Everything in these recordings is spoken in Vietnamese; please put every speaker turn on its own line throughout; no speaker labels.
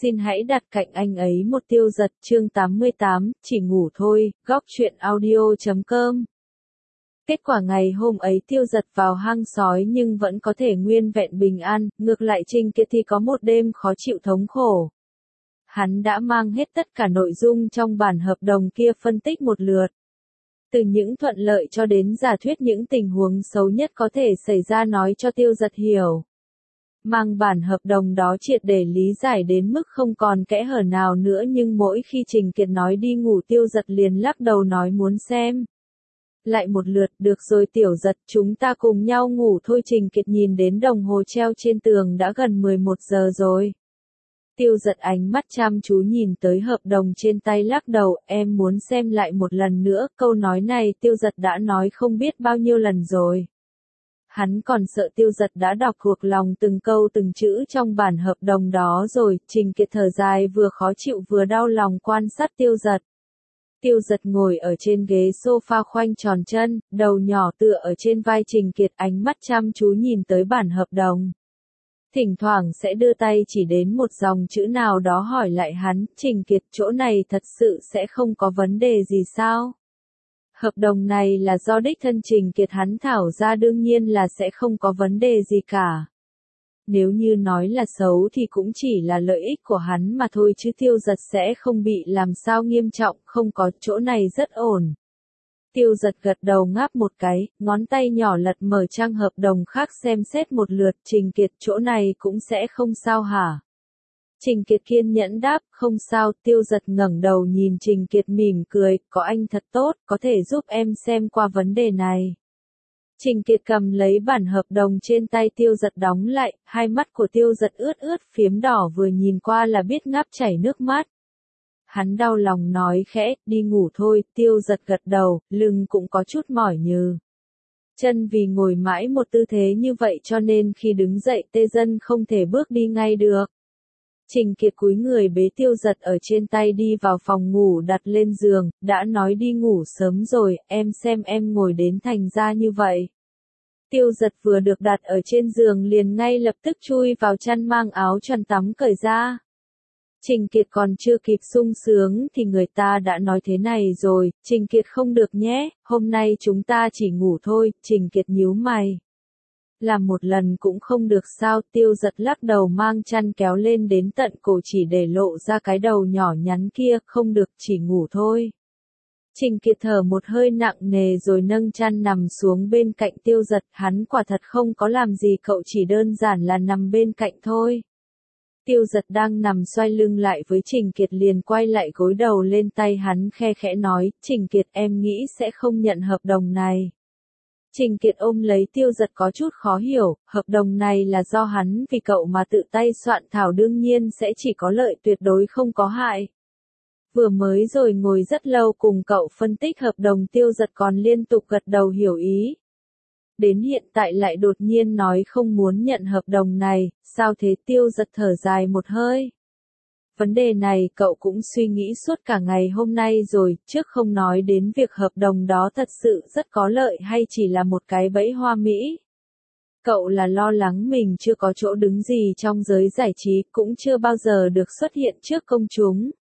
xin hãy đặt cạnh anh ấy một Tiêu Dật chương 88, chỉ ngủ thôi, góc truyện audio.com. Kết quả ngày hôm ấy Tiêu Dật vào hang sói nhưng vẫn có thể nguyên vẹn bình an, ngược lại Trình Kiệt thì có một đêm khó chịu thống khổ. Hắn đã mang hết tất cả nội dung trong bản hợp đồng kia phân tích một lượt. Từ những thuận lợi cho đến giả thuyết những tình huống xấu nhất có thể xảy ra nói cho Tiêu Dật hiểu. Mang bản hợp đồng đó triệt để lý giải đến mức không còn kẽ hở nào nữa, nhưng mỗi khi Trình Kiệt nói đi ngủ Tiêu Dật liền lắc đầu nói muốn xem lại một lượt. Được rồi Tiểu Dật, chúng ta cùng nhau ngủ thôi. Trình Kiệt nhìn đến đồng hồ treo trên tường đã gần 11 giờ rồi. Tiêu Dật ánh mắt chăm chú nhìn tới hợp đồng trên tay lắc đầu, em muốn xem lại một lần nữa. Câu nói này Tiêu Dật đã nói không biết bao nhiêu lần rồi. Hắn còn sợ Tiêu Dật đã đọc thuộc lòng từng câu từng chữ trong bản hợp đồng đó rồi. Trình Kiệt thở dài, vừa khó chịu vừa đau lòng quan sát Tiêu Dật. Tiêu Dật ngồi ở trên ghế sofa khoanh tròn chân, đầu nhỏ tựa ở trên vai Trình Kiệt, ánh mắt chăm chú nhìn tới bản hợp đồng. Thỉnh thoảng sẽ đưa tay chỉ đến một dòng chữ nào đó hỏi lại hắn, Trình Kiệt, chỗ này thật sự sẽ không có vấn đề gì sao? Hợp đồng này là do đích thân Trình Kiệt hắn thảo ra, đương nhiên là sẽ không có vấn đề gì cả. Nếu như nói là xấu thì cũng chỉ là lợi ích của hắn mà thôi, chứ Tiêu Dật sẽ không bị làm sao nghiêm trọng, không có, chỗ này rất ổn. Tiêu Dật gật đầu ngáp một cái, ngón tay nhỏ lật mở trang hợp đồng khác xem xét một lượt. Trình Kiệt, chỗ này cũng sẽ không sao hả? Trình Kiệt kiên nhẫn đáp, không sao. Tiêu Dật ngẩng đầu nhìn Trình Kiệt mỉm cười, có anh thật tốt, có thể giúp em xem qua vấn đề này. Trình Kiệt cầm lấy bản hợp đồng trên tay Tiêu Dật đóng lại, hai mắt của Tiêu Dật ướt ướt phiếm đỏ, vừa nhìn qua là biết ngáp chảy nước mắt. Hắn đau lòng nói khẽ, đi ngủ thôi. Tiêu Dật gật đầu, lưng cũng có chút mỏi nhừ. Chân vì ngồi mãi một tư thế như vậy cho nên khi đứng dậy tê dần không thể bước đi ngay được. Trình Kiệt cúi người bế Tiêu Dật ở trên tay đi vào phòng ngủ đặt lên giường, đã nói đi ngủ sớm rồi, em xem em ngồi đến thành ra như vậy. Tiêu Dật vừa được đặt ở trên giường liền ngay lập tức chui vào chăn mang áo choàng tắm cởi ra. Trình Kiệt còn chưa kịp sung sướng thì người ta đã nói thế này rồi, Trình Kiệt không được nhé, hôm nay chúng ta chỉ ngủ thôi. Trình Kiệt nhíu mày. Làm một lần cũng không được sao? Tiêu Dật lắc đầu mang chăn kéo lên đến tận cổ chỉ để lộ ra cái đầu nhỏ nhắn kia, không được, chỉ ngủ thôi. Trình Kiệt thở một hơi nặng nề rồi nâng chăn nằm xuống bên cạnh Tiêu Dật, hắn quả thật không có làm gì cậu, chỉ đơn giản là nằm bên cạnh thôi. Tiêu Dật đang nằm xoay lưng lại với Trình Kiệt liền quay lại gối đầu lên tay hắn, khe khẽ nói, Trình Kiệt, em nghĩ sẽ không nhận hợp đồng này. Trình Kiệt ôm lấy Tiêu Dật có chút khó hiểu, hợp đồng này là do hắn vì cậu mà tự tay soạn thảo, đương nhiên sẽ chỉ có lợi, tuyệt đối không có hại. Vừa mới rồi ngồi rất lâu cùng cậu phân tích hợp đồng, Tiêu Dật còn liên tục gật đầu hiểu ý. Đến hiện tại lại đột nhiên nói không muốn nhận hợp đồng này, sao thế? Tiêu Dật thở dài một hơi. Vấn đề này cậu cũng suy nghĩ suốt cả ngày hôm nay rồi, trước không nói đến việc hợp đồng đó thật sự rất có lợi hay chỉ là một cái bẫy hoa mỹ. Cậu là lo lắng mình chưa có chỗ đứng gì trong giới giải trí, cũng chưa bao giờ được xuất hiện trước công chúng.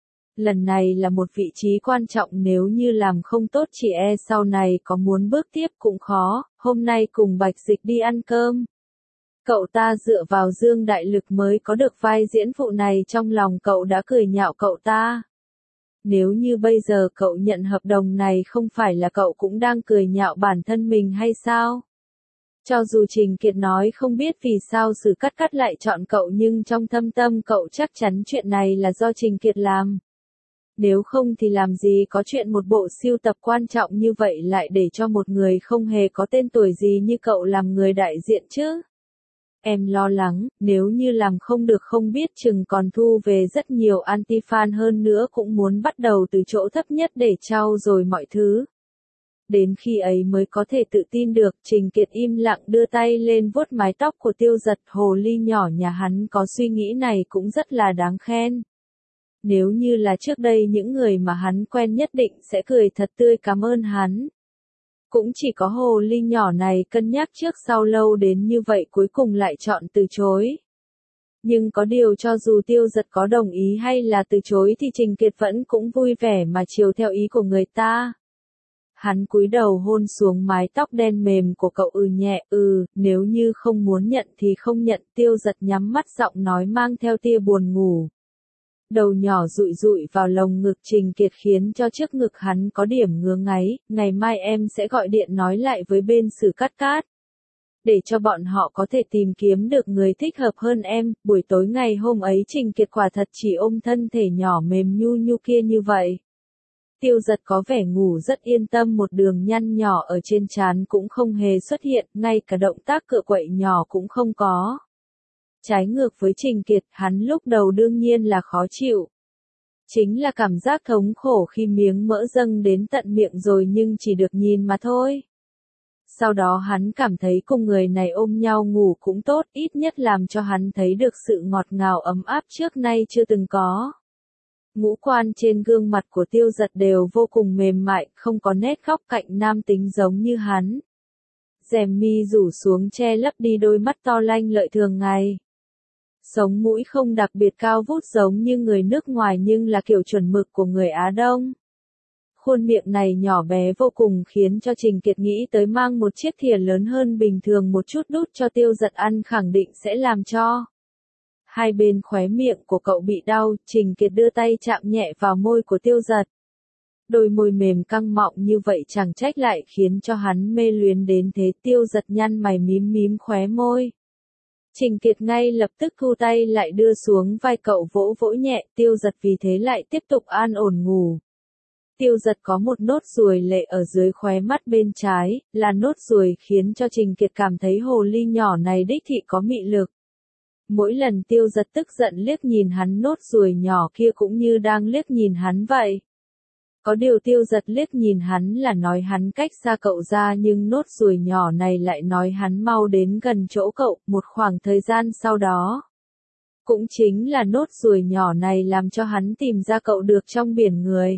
Lần này là một vị trí quan trọng, nếu như làm không tốt chỉ e sau này có muốn bước tiếp cũng khó. Hôm nay cùng Bạch Dịch đi ăn cơm. Cậu ta dựa vào Dương Đại Lực mới có được vai diễn phụ này, trong lòng cậu đã cười nhạo cậu ta. Nếu như bây giờ cậu nhận hợp đồng này không phải là cậu cũng đang cười nhạo bản thân mình hay sao? Cho dù Trình Kiệt nói không biết vì sao Sử Cắt Cắt lại chọn cậu, nhưng trong thâm tâm cậu chắc chắn chuyện này là do Trình Kiệt làm. Nếu không thì làm gì có chuyện một bộ sưu tập quan trọng như vậy lại để cho một người không hề có tên tuổi gì như cậu làm người đại diện chứ? Em lo lắng, nếu như làm không được không biết chừng còn thu về rất nhiều anti-fan, hơn nữa cũng muốn bắt đầu từ chỗ thấp nhất để trau dồi mọi thứ. Đến khi ấy mới có thể tự tin được. Trình Kiệt im lặng đưa tay lên vuốt mái tóc của Tiêu Dật, hồ ly nhỏ nhà hắn có suy nghĩ này cũng rất là đáng khen. Nếu như là trước đây những người mà hắn quen nhất định sẽ cười thật tươi cảm ơn hắn. Cũng chỉ có hồ ly nhỏ này cân nhắc trước sau lâu đến như vậy cuối cùng lại chọn từ chối. Nhưng có điều cho dù Tiêu Giật có đồng ý hay là từ chối thì Trình Kiệt vẫn cũng vui vẻ mà chiều theo ý của người ta. Hắn cúi đầu hôn xuống mái tóc đen mềm của cậu nhẹ, nếu như không muốn nhận thì không nhận. Tiêu Giật nhắm mắt giọng nói mang theo tia buồn ngủ. Đầu nhỏ dụi dụi vào lồng ngực Trình Kiệt khiến cho trước ngực hắn có điểm ngứa ngáy, ngày mai em sẽ gọi điện nói lại với bên Sử Cát Cát. Để cho bọn họ có thể tìm kiếm được người thích hợp hơn em. Buổi tối ngày hôm ấy Trình Kiệt quả thật chỉ ôm thân thể nhỏ mềm nhu nhu kia như vậy. Tiêu Giật có vẻ ngủ rất yên tâm, một đường nhăn nhỏ ở trên trán cũng không hề xuất hiện, ngay cả động tác cựa quậy nhỏ cũng không có. Trái ngược với Trình Kiệt, hắn lúc đầu đương nhiên là khó chịu. Chính là cảm giác thống khổ khi miếng mỡ dâng đến tận miệng rồi nhưng chỉ được nhìn mà thôi. Sau đó hắn cảm thấy cùng người này ôm nhau ngủ cũng tốt, ít nhất làm cho hắn thấy được sự ngọt ngào ấm áp trước nay chưa từng có. Ngũ quan trên gương mặt của Tiêu Giật đều vô cùng mềm mại, không có nét góc cạnh nam tính giống như hắn. Rèm mi rủ xuống che lấp đi đôi mắt to lanh lợi thường ngày. Sống mũi không đặc biệt cao vút giống như người nước ngoài nhưng là kiểu chuẩn mực của người Á Đông. Khuôn miệng này nhỏ bé vô cùng khiến cho Trình Kiệt nghĩ tới mang một chiếc thìa lớn hơn bình thường một chút đút cho Tiêu Giật ăn khẳng định sẽ làm cho. Hai bên khóe miệng của cậu bị đau, Trình Kiệt đưa tay chạm nhẹ vào môi của Tiêu Giật. Đôi môi mềm căng mọng như vậy chẳng trách lại khiến cho hắn mê luyến đến thế. Tiêu Giật nhăn mày mím mím khóe môi. Trình Kiệt ngay lập tức thu tay lại đưa xuống vai cậu vỗ vỗ nhẹ, Tiêu Giật vì thế lại tiếp tục an ổn ngủ. Tiêu Giật có một nốt ruồi lệ ở dưới khóe mắt bên trái, là nốt ruồi khiến cho Trình Kiệt cảm thấy hồ ly nhỏ này đích thị có mị lực. Mỗi lần Tiêu Giật tức giận liếc nhìn hắn, nốt ruồi nhỏ kia cũng như đang liếc nhìn hắn vậy. Có điều Tiêu Giật liếc nhìn hắn là nói hắn cách xa cậu ra nhưng nốt ruồi nhỏ này lại nói hắn mau đến gần chỗ cậu. Một khoảng thời gian sau đó, cũng chính là nốt ruồi nhỏ này làm cho hắn tìm ra cậu được trong biển người.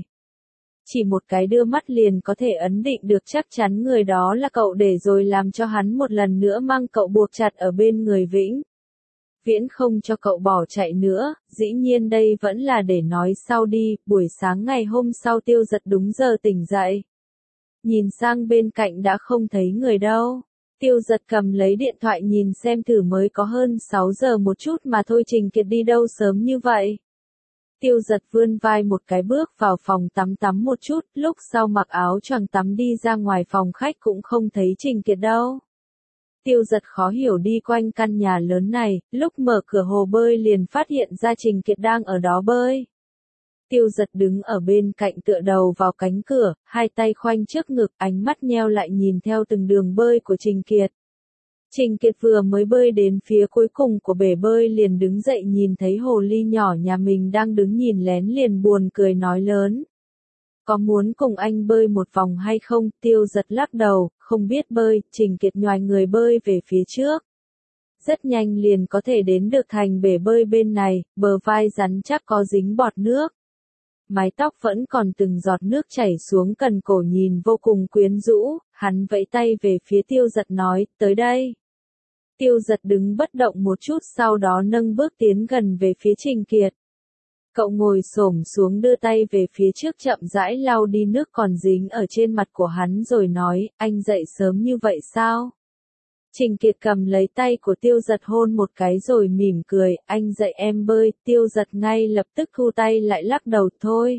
Chỉ một cái đưa mắt liền có thể ấn định được chắc chắn người đó là cậu để rồi làm cho hắn một lần nữa mang cậu buộc chặt ở bên người vĩnh viễn không cho cậu bỏ chạy nữa. Dĩ nhiên đây vẫn là để nói sau đi. Buổi sáng ngày hôm sau Tiêu Giật đúng giờ tỉnh dậy. Nhìn sang bên cạnh đã không thấy người đâu. Tiêu Giật cầm lấy điện thoại nhìn xem thử, mới có hơn 6 giờ một chút mà thôi, Trình Kiệt đi đâu sớm như vậy. Tiêu Giật vươn vai một cái bước vào phòng tắm một chút, lúc sau mặc áo choàng tắm đi ra ngoài phòng khách cũng không thấy Trình Kiệt đâu. Tiêu Giật khó hiểu đi quanh căn nhà lớn này, lúc mở cửa hồ bơi liền phát hiện ra Trình Kiệt đang ở đó bơi. Tiêu Giật đứng ở bên cạnh tựa đầu vào cánh cửa, hai tay khoanh trước ngực, ánh mắt nheo lại nhìn theo từng đường bơi của Trình Kiệt. Trình Kiệt vừa mới bơi đến phía cuối cùng của bể bơi liền đứng dậy, nhìn thấy hồ ly nhỏ nhà mình đang đứng nhìn lén liền buồn cười nói lớn. Có muốn cùng anh bơi một vòng hay không? Tiêu Giật lắc đầu, không biết bơi. Trình Kiệt nhoài người bơi về phía trước. Rất nhanh liền có thể đến được thành bể bơi bên này, bờ vai rắn chắc có dính bọt nước. Mái tóc vẫn còn từng giọt nước chảy xuống cần cổ nhìn vô cùng quyến rũ, hắn vẫy tay về phía Tiêu Giật nói, tới đây. Tiêu Giật đứng bất động một chút sau đó nâng bước tiến gần về phía Trình Kiệt. Cậu ngồi xổm xuống đưa tay về phía trước chậm rãi lau đi nước còn dính ở trên mặt của hắn rồi nói, anh dậy sớm như vậy sao? Trình Kiệt cầm lấy tay của Tiêu Giật hôn một cái rồi mỉm cười, anh dạy em bơi. Tiêu Giật ngay lập tức thu tay lại lắc đầu, thôi.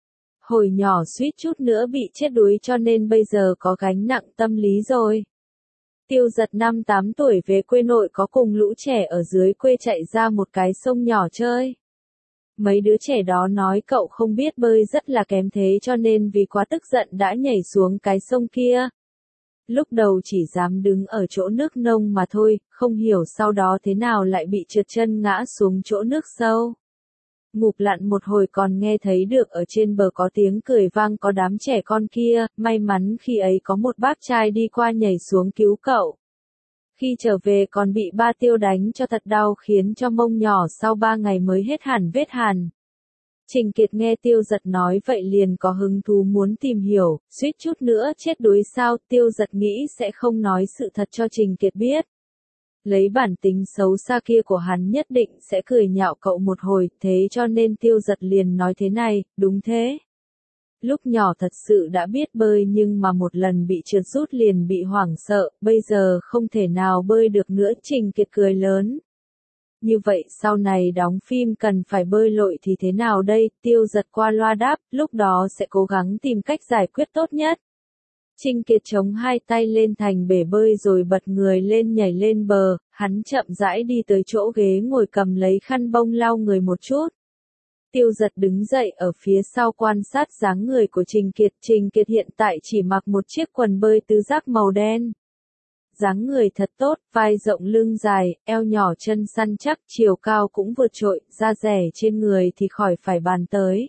Hồi nhỏ suýt chút nữa bị chết đuối cho nên bây giờ có gánh nặng tâm lý rồi. Tiêu Giật năm 8 tuổi về quê nội có cùng lũ trẻ ở dưới quê chạy ra một cái sông nhỏ chơi. Mấy đứa trẻ đó nói cậu không biết bơi rất là kém thế cho nên vì quá tức giận đã nhảy xuống cái sông kia. Lúc đầu chỉ dám đứng ở chỗ nước nông mà thôi, không hiểu sau đó thế nào lại bị trượt chân ngã xuống chỗ nước sâu. Ngụp lặn một hồi còn nghe thấy được ở trên bờ có tiếng cười vang, có đám trẻ con kia, may mắn khi ấy có một bác trai đi qua nhảy xuống cứu cậu. Khi trở về còn bị ba Tiêu đánh cho thật đau khiến cho mông nhỏ sau 3 ngày mới hết hẳn vết hàn. Trình Kiệt nghe Tiêu Giật nói vậy liền có hứng thú muốn tìm hiểu, suýt chút nữa chết đuối sao? Tiêu Giật nghĩ sẽ không nói sự thật cho Trình Kiệt biết. Lấy bản tính xấu xa kia của hắn nhất định sẽ cười nhạo cậu một hồi, thế cho nên Tiêu Giật liền nói thế này, đúng thế. Lúc nhỏ thật sự đã biết bơi nhưng mà một lần bị trượt rút liền bị hoảng sợ, bây giờ không thể nào bơi được nữa. Trình Kiệt cười lớn. Như vậy sau này đóng phim cần phải bơi lội thì thế nào đây? Tiêu Giật qua loa đáp, lúc đó sẽ cố gắng tìm cách giải quyết tốt nhất. Trình Kiệt chống hai tay lên thành bể bơi rồi bật người lên nhảy lên bờ, hắn chậm rãi đi tới chỗ ghế ngồi cầm lấy khăn bông lau người một chút. Tiêu Giật đứng dậy ở phía sau quan sát dáng người của Trình Kiệt. Trình Kiệt hiện tại chỉ mặc một chiếc quần bơi tứ giác màu đen. Dáng người thật tốt, vai rộng lưng dài, eo nhỏ chân săn chắc, chiều cao cũng vượt trội, da dẻ trên người thì khỏi phải bàn tới.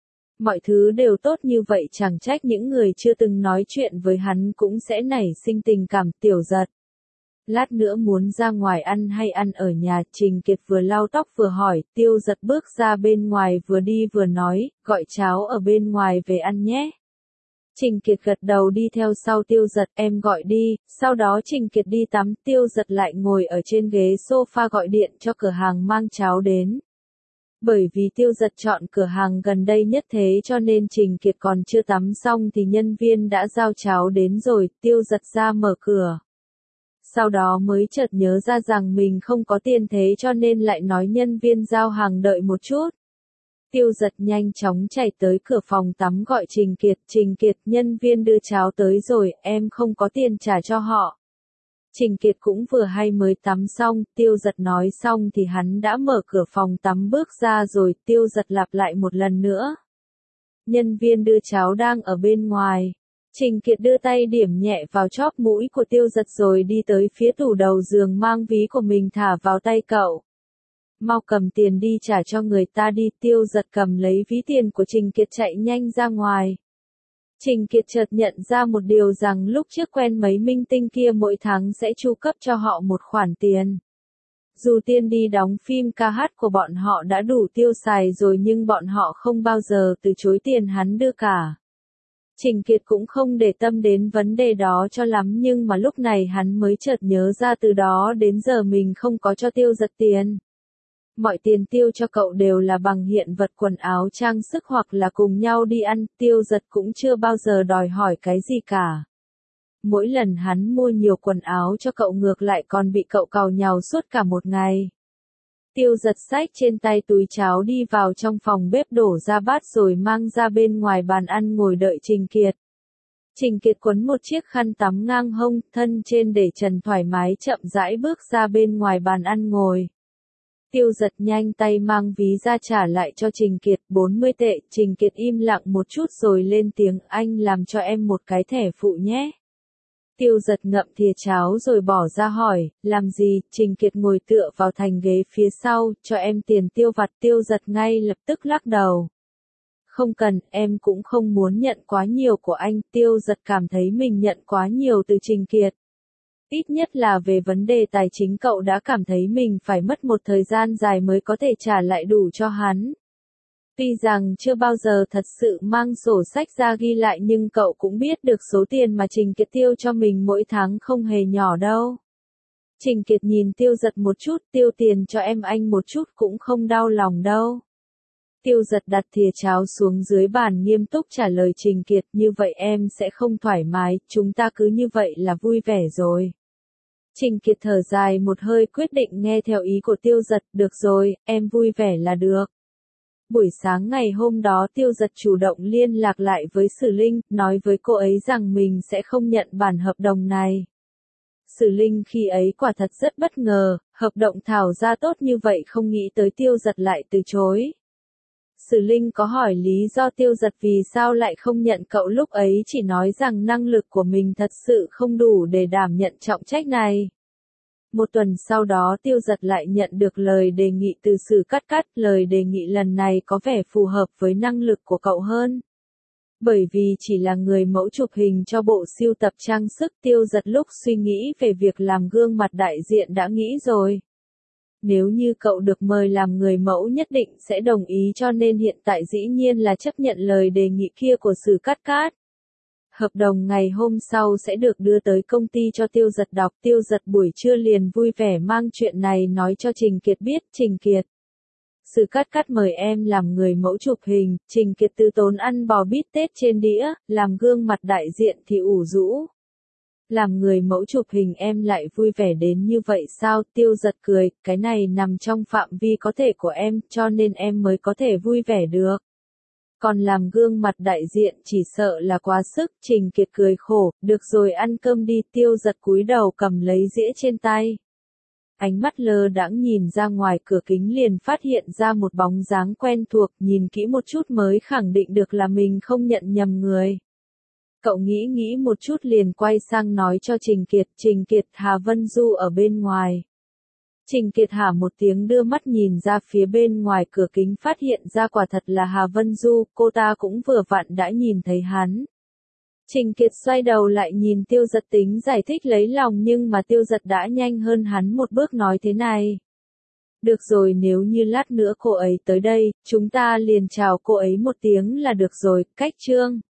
Mọi thứ đều tốt như vậy chẳng trách những người chưa từng nói chuyện với hắn cũng sẽ nảy sinh tình cảm. Tiểu Giật. Lát nữa muốn ra ngoài ăn hay ăn ở nhà? Trình Kiệt vừa lau tóc vừa hỏi. Tiêu Giật bước ra bên ngoài vừa đi vừa nói, gọi cháo ở bên ngoài về ăn nhé. Trình Kiệt gật đầu đi theo sau Tiêu Giật, em gọi đi. Sau đó Trình Kiệt đi tắm, Tiêu Giật lại ngồi ở trên ghế sofa gọi điện cho cửa hàng mang cháo đến. Bởi vì Tiêu Giật chọn cửa hàng gần đây nhất thế cho nên Trình Kiệt còn chưa tắm xong thì nhân viên đã giao cháo đến rồi. Tiêu Giật ra mở cửa. Sau đó mới chợt nhớ ra rằng mình không có tiền thế cho nên lại nói nhân viên giao hàng đợi một chút. Tiêu Giật nhanh chóng chạy tới cửa phòng tắm gọi Trình Kiệt. Trình Kiệt, nhân viên đưa cháo tới rồi, em không có tiền trả cho họ. Trình Kiệt cũng vừa hay mới tắm xong. Tiêu Giật nói xong thì hắn đã mở cửa phòng tắm bước ra rồi. Tiêu Giật lặp lại một lần nữa. Nhân viên đưa cháo đang ở bên ngoài. Trình Kiệt đưa tay điểm nhẹ vào chóp mũi của Tiêu Giật rồi đi tới phía tủ đầu giường mang ví của mình thả vào tay cậu. Mau cầm tiền đi trả cho người ta đi. Tiêu Giật cầm lấy ví tiền của Trình Kiệt chạy nhanh ra ngoài. Trình Kiệt chợt nhận ra một điều rằng lúc trước quen mấy minh tinh kia mỗi tháng sẽ chu cấp cho họ một khoản tiền. Dù tiền đi đóng phim ca hát của bọn họ đã đủ tiêu xài rồi nhưng bọn họ không bao giờ từ chối tiền hắn đưa cả. Trình Kiệt cũng không để tâm đến vấn đề đó cho lắm nhưng mà lúc này hắn mới chợt nhớ ra từ đó đến giờ mình không có cho Tiêu Giật tiền. Mọi tiền tiêu cho cậu đều là bằng hiện vật quần áo trang sức hoặc là cùng nhau đi ăn. Tiêu Giật cũng chưa bao giờ đòi hỏi cái gì cả. Mỗi lần hắn mua nhiều quần áo cho cậu ngược lại còn bị cậu càu nhàu suốt cả một ngày. Tiêu Giật xách trên tay túi cháo đi vào trong phòng bếp đổ ra bát rồi mang ra bên ngoài bàn ăn ngồi đợi Trình Kiệt. Trình Kiệt quấn một chiếc khăn tắm ngang hông, thân trên để trần thoải mái chậm rãi bước ra bên ngoài bàn ăn ngồi. Tiêu Giật nhanh tay mang ví ra trả lại cho Trình Kiệt, 40 tệ. Trình Kiệt im lặng một chút rồi lên tiếng, anh làm cho em một cái thẻ phụ nhé. Tiêu Giật ngậm thìa cháo rồi bỏ ra hỏi, làm gì? Trình Kiệt ngồi tựa vào thành ghế phía sau, cho em tiền tiêu vặt. Tiêu Giật ngay lập tức lắc đầu. Không cần, em cũng không muốn nhận quá nhiều của anh. Tiêu Giật cảm thấy mình nhận quá nhiều từ Trình Kiệt. Ít nhất là về vấn đề tài chính cậu đã cảm thấy mình phải mất một thời gian dài mới có thể trả lại đủ cho hắn. Tuy rằng chưa bao giờ thật sự mang sổ sách ra ghi lại nhưng cậu cũng biết được số tiền mà Trình Kiệt tiêu cho mình mỗi tháng không hề nhỏ đâu. Trình Kiệt nhìn Tiêu Giật một chút, tiêu tiền cho em anh một chút cũng không đau lòng đâu. Tiêu Giật đặt thìa cháo xuống dưới bàn nghiêm túc trả lời Trình Kiệt, như vậy em sẽ không thoải mái, chúng ta cứ như vậy là vui vẻ rồi. Trình Kiệt thở dài một hơi quyết định nghe theo ý của Tiêu Giật, được rồi, em vui vẻ là được. Buổi sáng ngày hôm đó Tiêu Giật chủ động liên lạc lại với Sử Linh, nói với cô ấy rằng mình sẽ không nhận bản hợp đồng này. Sử Linh khi ấy quả thật rất bất ngờ, hợp đồng thảo ra tốt như vậy không nghĩ tới Tiêu Giật lại từ chối. Sử Linh có hỏi lý do Tiêu Giật vì sao lại không nhận cậu, lúc ấy chỉ nói rằng năng lực của mình thật sự không đủ để đảm nhận trọng trách này. Một tuần sau đó Tiêu Giật lại nhận được lời đề nghị từ Sử Cát Cát, lời đề nghị lần này có vẻ phù hợp với năng lực của cậu hơn. Bởi vì chỉ là người mẫu chụp hình cho bộ sưu tập trang sức, Tiêu Giật lúc suy nghĩ về việc làm gương mặt đại diện đã nghĩ rồi. Nếu như cậu được mời làm người mẫu nhất định sẽ đồng ý cho nên hiện tại dĩ nhiên là chấp nhận lời đề nghị kia của Sử Cát Cát. Hợp đồng ngày hôm sau sẽ được đưa tới công ty cho Tiêu Giật đọc. Tiêu Giật buổi trưa liền vui vẻ mang chuyện này nói cho Trình Kiệt biết. Trình Kiệt, Sự cắt mời em làm người mẫu chụp hình. Trình Kiệt từ tốn ăn bò bít tết trên đĩa, làm gương mặt đại diện thì ủ rũ. Làm người mẫu chụp hình em lại vui vẻ đến như vậy sao? Tiêu Giật cười, cái này nằm trong phạm vi có thể của em, cho nên em mới có thể vui vẻ được. Còn làm gương mặt đại diện chỉ sợ là quá sức. Trình Kiệt cười khổ, được rồi ăn cơm đi. Tiêu Giật cúi đầu cầm lấy dĩa trên tay. Ánh mắt lơ đãng nhìn ra ngoài cửa kính liền phát hiện ra một bóng dáng quen thuộc, nhìn kỹ một chút mới khẳng định được là mình không nhận nhầm người. Cậu nghĩ một chút liền quay sang nói cho Trình Kiệt, Hà Vân Du ở bên ngoài. Trình Kiệt hả một tiếng đưa mắt nhìn ra phía bên ngoài cửa kính phát hiện ra quả thật là Hà Vân Du, cô ta cũng vừa vặn đã nhìn thấy hắn. Trình Kiệt xoay đầu lại nhìn Tiêu Giật tính giải thích lấy lòng nhưng mà Tiêu Giật đã nhanh hơn hắn một bước nói thế này. Được rồi, nếu như lát nữa cô ấy tới đây, chúng ta liền chào cô ấy một tiếng là được rồi. Cách chương